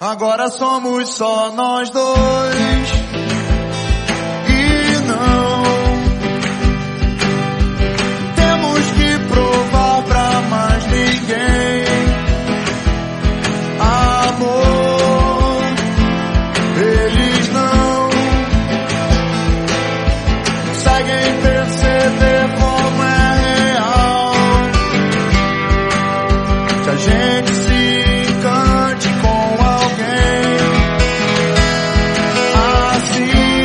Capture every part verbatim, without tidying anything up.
Agora somos só nós dois e não temos que provar pra mais ninguém. Amor, eles não conseguem perceber como é real. Se a gente se encante com alguém assim,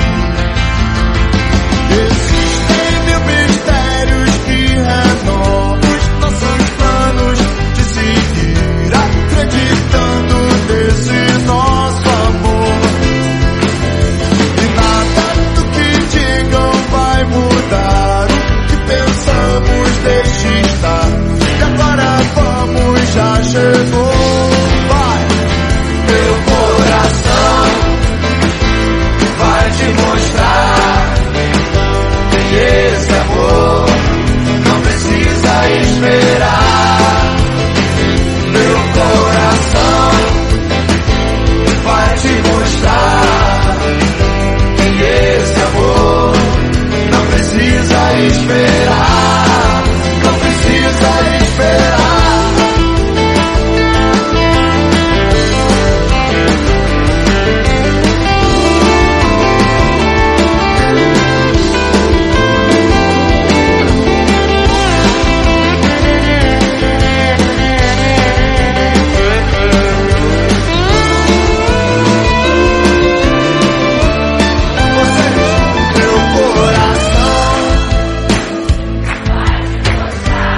existem mil mistérios que renovam os nossos planos de seguir acreditando nesse nosso amor. E nada do que digam vai mudar o que pensamos, deixe estar. E agora vamos, já chegou. Vai, meu coração vai te mostrar que esse amor não precisa esperar. Meu coração vai te mostrar que esse amor não precisa esperar. Não precisa esperar.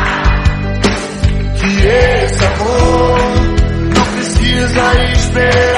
Que esse amor não precisa esperar.